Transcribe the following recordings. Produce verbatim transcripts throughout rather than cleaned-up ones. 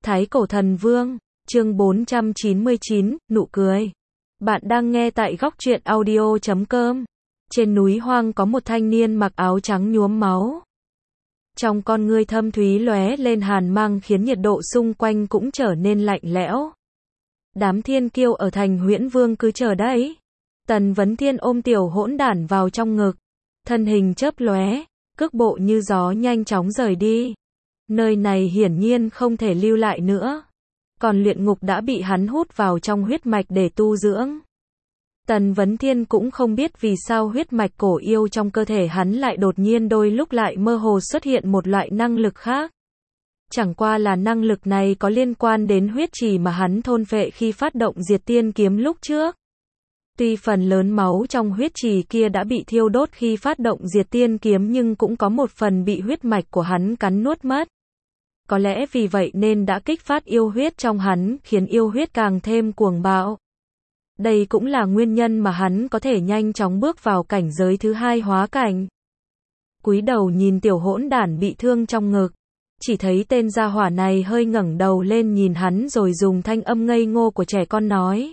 Thái Cổ Thần Vương, chương bốn trăm chín mươi chín, nụ cười. Bạn đang nghe tại góc truyện audio chấm com. Trên núi hoang có một thanh niên mặc áo trắng nhuốm máu. Trong con ngươi thâm thúy lóe lên hàn mang khiến nhiệt độ xung quanh cũng trở nên lạnh lẽo. Đám thiên kiêu ở thành Huyễn Vương cứ chờ đấy. Tần Vấn Thiên ôm tiểu hỗn đản vào trong ngực. Thân hình chớp lóe, cước bộ như gió nhanh chóng rời đi. Nơi này hiển nhiên không thể lưu lại nữa. Còn luyện ngục đã bị hắn hút vào trong huyết mạch để tu dưỡng. Tần Vấn Thiên cũng không biết vì sao huyết mạch cổ yêu trong cơ thể hắn lại đột nhiên đôi lúc lại mơ hồ xuất hiện một loại năng lực khác. Chẳng qua là năng lực này có liên quan đến huyết trì mà hắn thôn phệ khi phát động diệt tiên kiếm lúc trước. Tuy phần lớn máu trong huyết trì kia đã bị thiêu đốt khi phát động diệt tiên kiếm nhưng cũng có một phần bị huyết mạch của hắn cắn nuốt mất. Có lẽ vì vậy nên đã kích phát yêu huyết trong hắn, khiến yêu huyết càng thêm cuồng bạo. Đây cũng là nguyên nhân mà hắn có thể nhanh chóng bước vào cảnh giới thứ hai hóa cảnh. Cúi đầu nhìn tiểu hỗn đản bị thương trong ngực, chỉ thấy tên gia hỏa này hơi ngẩng đầu lên nhìn hắn rồi dùng thanh âm ngây ngô của trẻ con nói.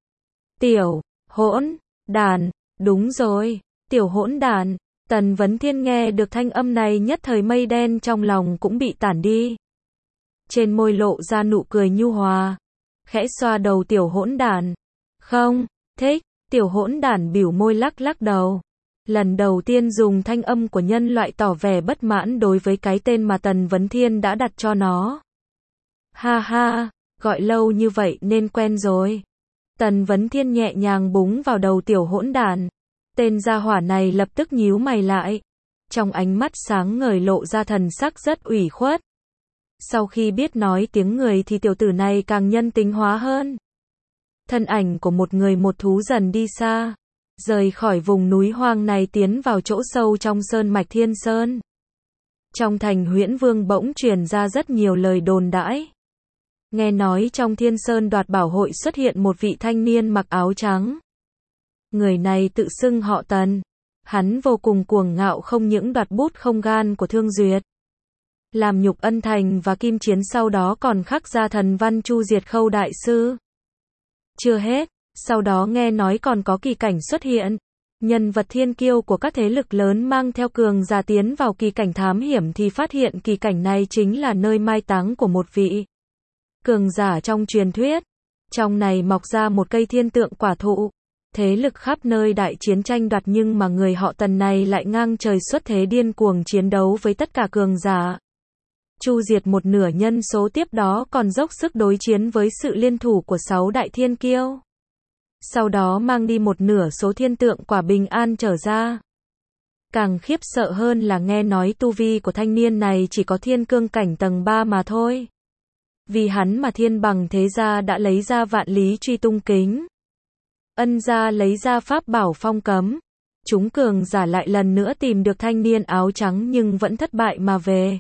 Tiểu hỗn đản, đúng rồi, tiểu hỗn đản. Tần Vấn Thiên nghe được thanh âm này nhất thời mây đen trong lòng cũng bị tản đi. Trên môi lộ ra nụ cười nhu hòa, khẽ xoa đầu tiểu hỗn đản. Không, thích, tiểu hỗn đản bĩu môi lắc lắc đầu. Lần đầu tiên dùng thanh âm của nhân loại tỏ vẻ bất mãn đối với cái tên mà Tần Vấn Thiên đã đặt cho nó. Ha ha, gọi lâu như vậy nên quen rồi. Tần Vấn Thiên nhẹ nhàng búng vào đầu tiểu hỗn đản. Tên gia hỏa này lập tức nhíu mày lại. Trong ánh mắt sáng ngời lộ ra thần sắc rất ủy khuất. Sau khi biết nói tiếng người thì tiểu tử này càng nhân tính hóa hơn. Thân ảnh của một người một thú dần đi xa, rời khỏi vùng núi hoang này tiến vào chỗ sâu trong sơn mạch Thiên Sơn. Trong thành Huyễn Vương bỗng truyền ra rất nhiều lời đồn đãi. Nghe nói trong Thiên Sơn đoạt bảo hội xuất hiện một vị thanh niên mặc áo trắng. Người này tự xưng họ Tần. Hắn vô cùng cuồng ngạo không những đoạt bút không gan của Thương Duyệt, làm nhục Ân Thành và Kim Chiến, sau đó còn khắc ra thần văn chu diệt Khâu đại sư. Chưa hết, sau đó nghe nói còn có kỳ cảnh xuất hiện. Nhân vật thiên kiêu của các thế lực lớn mang theo cường giả tiến vào kỳ cảnh thám hiểm thì phát hiện kỳ cảnh này chính là nơi mai táng của một vị cường giả trong truyền thuyết. Trong này mọc ra một cây thiên tượng quả thụ. Thế lực khắp nơi đại chiến tranh đoạt nhưng mà người họ Tần này lại ngang trời xuất thế điên cuồng chiến đấu với tất cả cường giả. Chu diệt một nửa nhân số, tiếp đó còn dốc sức đối chiến với sự liên thủ của sáu đại thiên kiêu. Sau đó mang đi một nửa số thiên tượng quả bình an trở ra. Càng khiếp sợ hơn là nghe nói tu vi của thanh niên này chỉ có thiên cương cảnh tầng ba mà thôi. Vì hắn mà Thiên Bằng thế gia đã lấy ra Vạn Lý Truy Tung Kính. Ân gia lấy ra pháp bảo phong cấm. Chúng cường giả lại lần nữa tìm được thanh niên áo trắng nhưng vẫn thất bại mà về.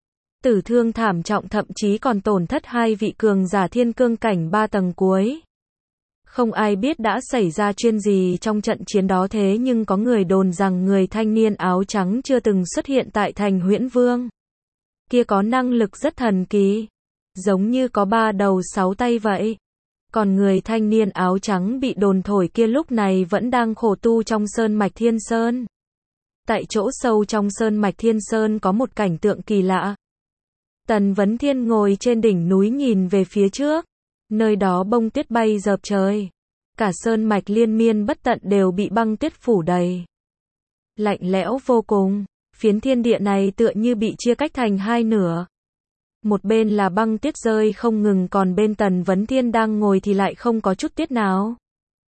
Tử thương thảm trọng, thậm chí còn tổn thất hai vị cường giả thiên cương cảnh ba tầng cuối. Không ai biết đã xảy ra chuyện gì trong trận chiến đó, thế nhưng có người đồn rằng người thanh niên áo trắng chưa từng xuất hiện tại thành Huyễn Vương. Kia có năng lực rất thần kỳ, giống như có ba đầu sáu tay vậy. Còn người thanh niên áo trắng bị đồn thổi kia lúc này vẫn đang khổ tu trong sơn mạch Thiên Sơn. Tại chỗ sâu trong sơn mạch Thiên Sơn có một cảnh tượng kỳ lạ. Tần Vấn Thiên ngồi trên đỉnh núi nhìn về phía trước. Nơi đó bông tuyết bay dợp trời. Cả sơn mạch liên miên bất tận đều bị băng tuyết phủ đầy. Lạnh lẽo vô cùng. Phiến thiên địa này tựa như bị chia cách thành hai nửa. Một bên là băng tuyết rơi không ngừng, còn bên Tần Vấn Thiên đang ngồi thì lại không có chút tuyết nào.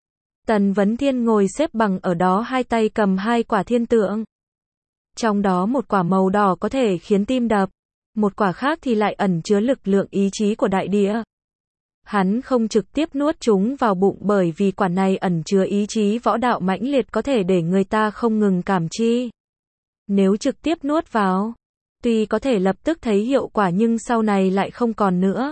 Tần Vấn Thiên ngồi xếp bằng ở đó, hai tay cầm hai quả thiên tượng. Trong đó một quả màu đỏ có thể khiến tim đập, một quả khác thì lại ẩn chứa lực lượng ý chí của đại địa. Hắn không trực tiếp nuốt chúng vào bụng bởi vì quả này ẩn chứa ý chí võ đạo mãnh liệt có thể để người ta không ngừng cảm chi. Nếu trực tiếp nuốt vào, tuy có thể lập tức thấy hiệu quả nhưng sau này lại không còn nữa.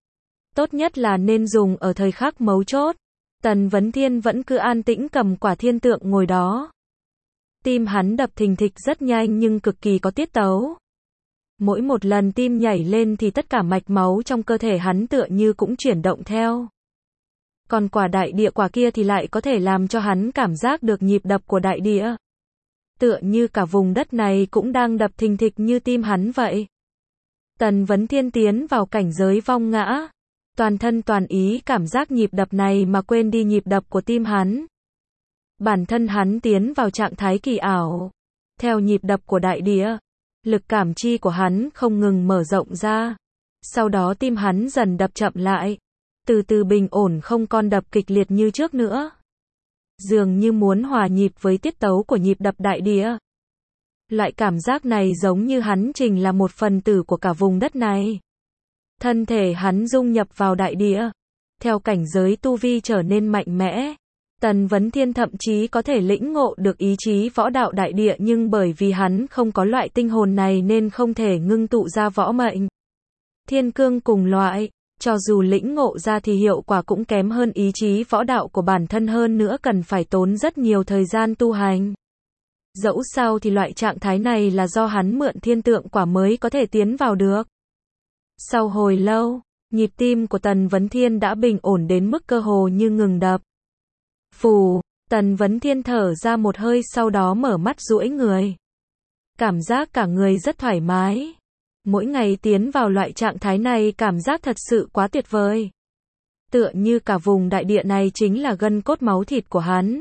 Tốt nhất là nên dùng ở thời khắc mấu chốt. Tần Vấn Thiên vẫn cứ an tĩnh cầm quả thiên tượng ngồi đó. Tim hắn đập thình thịch rất nhanh nhưng cực kỳ có tiết tấu. Mỗi một lần tim nhảy lên thì tất cả mạch máu trong cơ thể hắn tựa như cũng chuyển động theo. Còn quả đại địa quả kia thì lại có thể làm cho hắn cảm giác được nhịp đập của đại địa. Tựa như cả vùng đất này cũng đang đập thình thịch như tim hắn vậy. Tần Vấn Thiên tiến vào cảnh giới vong ngã. Toàn thân toàn ý cảm giác nhịp đập này mà quên đi nhịp đập của tim hắn. Bản thân hắn tiến vào trạng thái kỳ ảo. Theo nhịp đập của đại địa, lực cảm chi của hắn không ngừng mở rộng ra. Sau đó tim hắn dần đập chậm lại. Từ từ bình ổn không còn đập kịch liệt như trước nữa. Dường như muốn hòa nhịp với tiết tấu của nhịp đập đại địa. Loại cảm giác này giống như hắn chính là một phần tử của cả vùng đất này. Thân thể hắn dung nhập vào đại địa. Theo cảnh giới tu vi trở nên mạnh mẽ. Tần Vấn Thiên thậm chí có thể lĩnh ngộ được ý chí võ đạo đại địa, nhưng bởi vì hắn không có loại tinh hồn này nên không thể ngưng tụ ra võ mệnh. Thiên cương cùng loại, cho dù lĩnh ngộ ra thì hiệu quả cũng kém hơn ý chí võ đạo của bản thân, hơn nữa cần phải tốn rất nhiều thời gian tu hành. Dẫu sao thì loại trạng thái này là do hắn mượn thiên tượng quả mới có thể tiến vào được. Sau hồi lâu, nhịp tim của Tần Vấn Thiên đã bình ổn đến mức cơ hồ như ngừng đập. Phù, Tần Vấn Thiên thở ra một hơi, sau đó mở mắt duỗi người. Cảm giác cả người rất thoải mái. Mỗi ngày tiến vào loại trạng thái này cảm giác thật sự quá tuyệt vời. Tựa như cả vùng đại địa này chính là gân cốt máu thịt của hắn.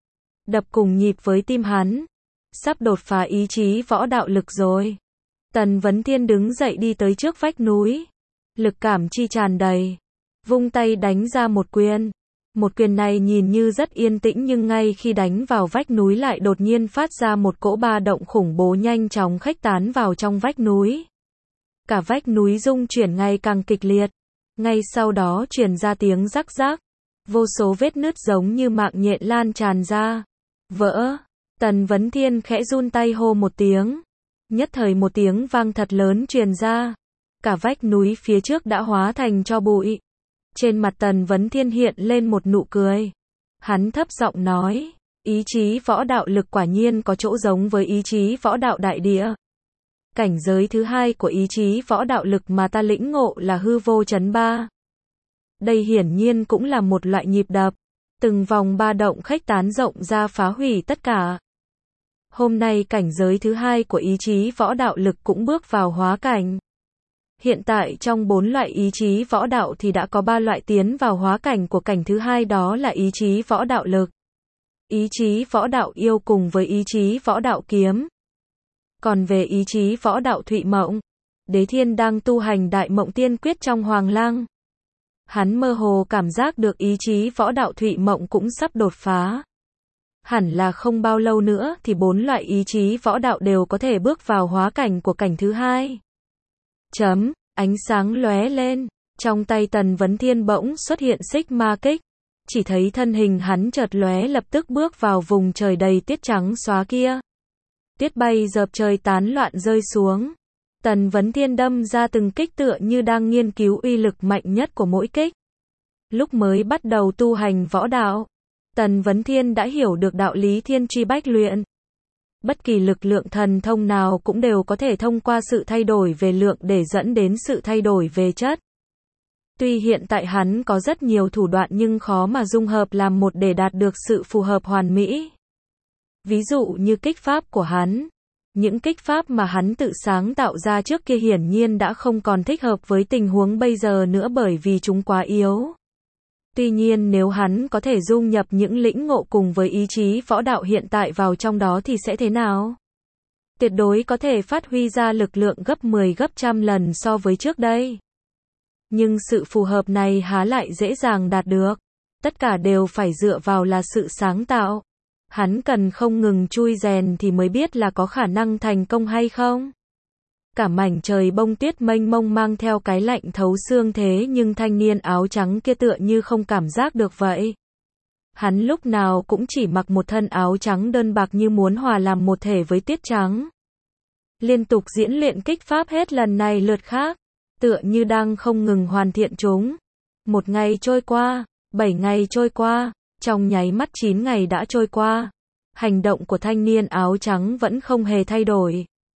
Đập cùng nhịp với tim hắn. Sắp đột phá ý chí võ đạo lực rồi. Tần Vấn Thiên đứng dậy đi tới trước vách núi. Lực cảm chi tràn đầy. Vung tay đánh ra một quyền. Một quyền này nhìn như rất yên tĩnh nhưng ngay khi đánh vào vách núi lại đột nhiên phát ra một cỗ ba động khủng bố nhanh chóng khuếch tán vào trong vách núi. Cả vách núi rung chuyển ngày càng kịch liệt. Ngay sau đó truyền ra tiếng rắc rắc. Vô số vết nứt giống như mạng nhện lan tràn ra. Vỡ. Tần Vấn Thiên khẽ run tay hô một tiếng. Nhất thời một tiếng vang thật lớn truyền ra. Cả vách núi phía trước đã hóa thành tro bụi. Trên mặt Tần Vấn Thiên hiện lên một nụ cười. Hắn thấp giọng nói, ý chí võ đạo lực quả nhiên có chỗ giống với ý chí võ đạo đại địa. Cảnh giới thứ hai của ý chí võ đạo lực mà ta lĩnh ngộ là hư vô chấn ba. Đây hiển nhiên cũng là một loại nhịp đập. Từng vòng ba động khuếch tán rộng ra phá hủy tất cả. Hôm nay cảnh giới thứ hai của ý chí võ đạo lực cũng bước vào hóa cảnh. Hiện tại trong bốn loại ý chí võ đạo thì đã có ba loại tiến vào hóa cảnh của cảnh thứ hai, đó là ý chí võ đạo lực, ý chí võ đạo yêu cùng với ý chí võ đạo kiếm. Còn về ý chí võ đạo Thụy Mộng, Đế Thiên đang tu hành Đại Mộng Tiên Quyết trong Hoàng Lăng. Hắn mơ hồ cảm giác được ý chí võ đạo Thụy Mộng cũng sắp đột phá. Hẳn là không bao lâu nữa thì bốn loại ý chí võ đạo đều có thể bước vào hóa cảnh của cảnh thứ hai. Chấm, ánh sáng lóe lên, trong tay Tần Vấn Thiên bỗng xuất hiện xích ma kích. Chỉ thấy thân hình hắn chợt lóe lập tức bước vào vùng trời đầy tuyết trắng xóa kia. Tuyết bay dợp trời tán loạn rơi xuống. Tần Vấn Thiên đâm ra từng kích tựa như đang nghiên cứu uy lực mạnh nhất của mỗi kích. Lúc mới bắt đầu tu hành võ đạo, Tần Vấn Thiên đã hiểu được đạo lý thiên truy bách luyện. Bất kỳ lực lượng thần thông nào cũng đều có thể thông qua sự thay đổi về lượng để dẫn đến sự thay đổi về chất. Tuy hiện tại hắn có rất nhiều thủ đoạn nhưng khó mà dung hợp làm một để đạt được sự phù hợp hoàn mỹ. Ví dụ như kích pháp của hắn. Những kích pháp mà hắn tự sáng tạo ra trước kia hiển nhiên đã không còn thích hợp với tình huống bây giờ nữa bởi vì chúng quá yếu. Tuy nhiên nếu hắn có thể dung nhập những lĩnh ngộ cùng với ý chí võ đạo hiện tại vào trong đó thì sẽ thế nào? Tuyệt đối có thể phát huy ra lực lượng gấp mười gấp trăm lần so với trước đây. Nhưng sự phù hợp này há lại dễ dàng đạt được. Tất cả đều phải dựa vào là sự sáng tạo. Hắn cần không ngừng chui rèn thì mới biết là có khả năng thành công hay không. Cả mảnh trời bông tuyết mênh mông mang theo cái lạnh thấu xương thế nhưng thanh niên áo trắng kia tựa như không cảm giác được vậy. Hắn lúc nào cũng chỉ mặc một thân áo trắng đơn bạc như muốn hòa làm một thể với tuyết trắng. Liên tục diễn luyện kích pháp hết lần này lượt khác, tựa như đang không ngừng hoàn thiện chúng. Một ngày trôi qua, bảy ngày trôi qua, trong nháy mắt chín ngày đã trôi qua. Hành động của thanh niên áo trắng vẫn không hề thay đổi.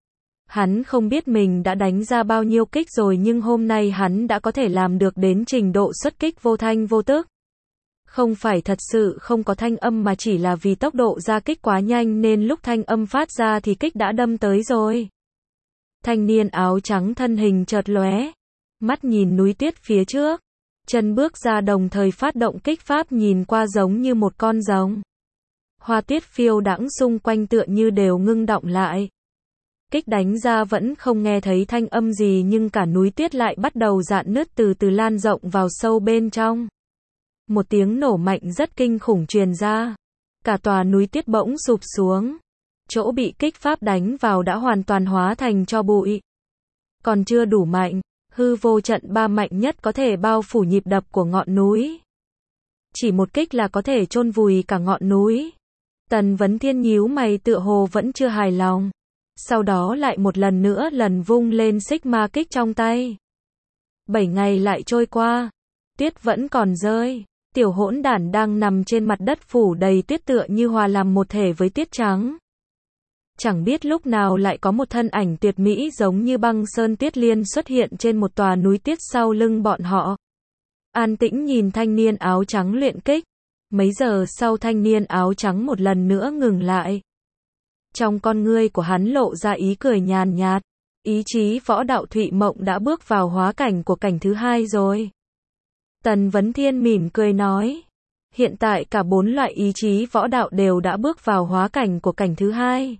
Hắn không biết mình đã đánh ra bao nhiêu kích rồi nhưng hôm nay hắn đã có thể làm được đến trình độ xuất kích vô thanh vô tức. Không phải thật sự không có thanh âm mà chỉ là vì tốc độ ra kích quá nhanh nên lúc thanh âm phát ra thì kích đã đâm tới rồi. Thanh niên áo trắng thân hình chợt lóe, mắt nhìn núi tuyết phía trước, chân bước ra đồng thời phát động kích pháp nhìn qua giống như một con rồng. Hoa tuyết phiêu đãng xung quanh tựa như đều ngưng động lại. Kích đánh ra vẫn không nghe thấy thanh âm gì nhưng cả núi tuyết lại bắt đầu rạn nứt từ từ lan rộng vào sâu bên trong. Một tiếng nổ mạnh rất kinh khủng truyền ra. Cả tòa núi tuyết bỗng sụp xuống. Chỗ bị kích pháp đánh vào đã hoàn toàn hóa thành tro bụi. Còn chưa đủ mạnh, hư vô trận ba mạnh nhất có thể bao phủ nhịp đập của ngọn núi. Chỉ một kích là có thể chôn vùi cả ngọn núi. Tần Vấn Thiên nhíu mày tựa hồ vẫn chưa hài lòng. Sau đó lại một lần nữa lần vung lên xích ma kích trong tay. Bảy ngày lại trôi qua. Tuyết vẫn còn rơi. Tiểu hỗn đản đang nằm trên mặt đất phủ đầy tuyết tựa như hòa làm một thể với tuyết trắng. Chẳng biết lúc nào lại có một thân ảnh tuyệt mỹ giống như băng sơn tuyết liên xuất hiện trên một tòa núi tuyết sau lưng bọn họ. An tĩnh nhìn thanh niên áo trắng luyện kích. Mấy giờ sau thanh niên áo trắng một lần nữa ngừng lại. Trong con ngươi của hắn lộ ra ý cười nhàn nhạt. Ý chí võ đạo Thụy Mộng đã bước vào hóa cảnh của cảnh thứ hai rồi. Tần Vấn Thiên mỉm cười nói. Hiện tại cả bốn loại ý chí võ đạo đều đã bước vào hóa cảnh của cảnh thứ hai.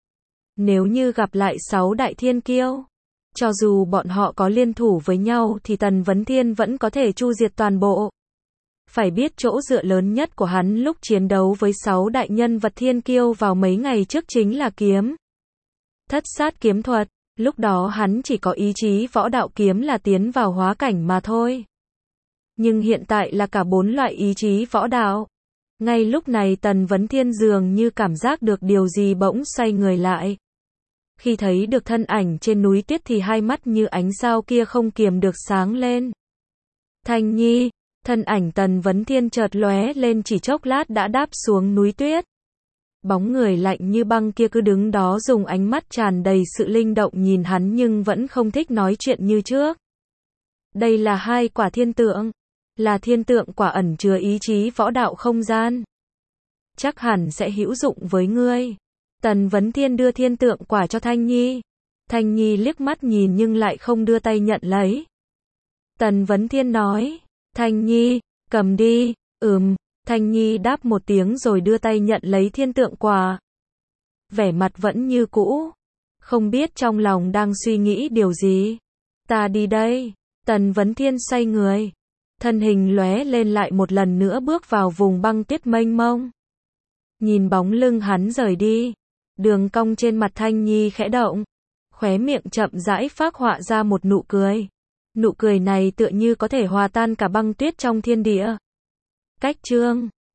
Nếu như gặp lại sáu đại thiên kiêu, cho dù bọn họ có liên thủ với nhau thì Tần Vấn Thiên vẫn có thể chu diệt toàn bộ. Phải biết chỗ dựa lớn nhất của hắn lúc chiến đấu với sáu đại nhân vật thiên kiêu vào mấy ngày trước chính là kiếm. Thất sát kiếm thuật, lúc đó hắn chỉ có ý chí võ đạo kiếm là tiến vào hóa cảnh mà thôi. Nhưng hiện tại là cả bốn loại ý chí võ đạo. Ngay lúc này Tần Vấn Thiên dường như cảm giác được điều gì bỗng xoay người lại. Khi thấy được thân ảnh trên núi tuyết thì hai mắt như ánh sao kia không kiềm được sáng lên. Thanh Nhi, thân ảnh Tần Vấn Thiên chợt lóe lên chỉ chốc lát đã đáp xuống núi tuyết. Bóng người lạnh như băng kia cứ đứng đó dùng ánh mắt tràn đầy sự linh động nhìn hắn nhưng vẫn không thích nói chuyện như trước. Đây là hai quả thiên tượng. Là thiên tượng quả ẩn chứa ý chí võ đạo không gian. Chắc hẳn sẽ hữu dụng với ngươi. Tần Vấn Thiên đưa thiên tượng quả cho Thanh Nhi. Thanh Nhi liếc mắt nhìn nhưng lại không đưa tay nhận lấy. Tần Vấn Thiên nói. Thanh Nhi, cầm đi. Ừm, Thanh Nhi đáp một tiếng rồi đưa tay nhận lấy thiên tượng quả. Vẻ mặt vẫn như cũ. Không biết trong lòng đang suy nghĩ điều gì. Ta đi đây. Tần Vấn Thiên xoay người. Thân hình lóe lên lại một lần nữa bước vào vùng băng tuyết mênh mông. Nhìn bóng lưng hắn rời đi. Đường cong trên mặt Thanh Nhi khẽ động. Khóe miệng chậm rãi phác họa ra một nụ cười. Nụ cười này tựa như có thể hòa tan cả băng tuyết trong thiên địa. Cách chương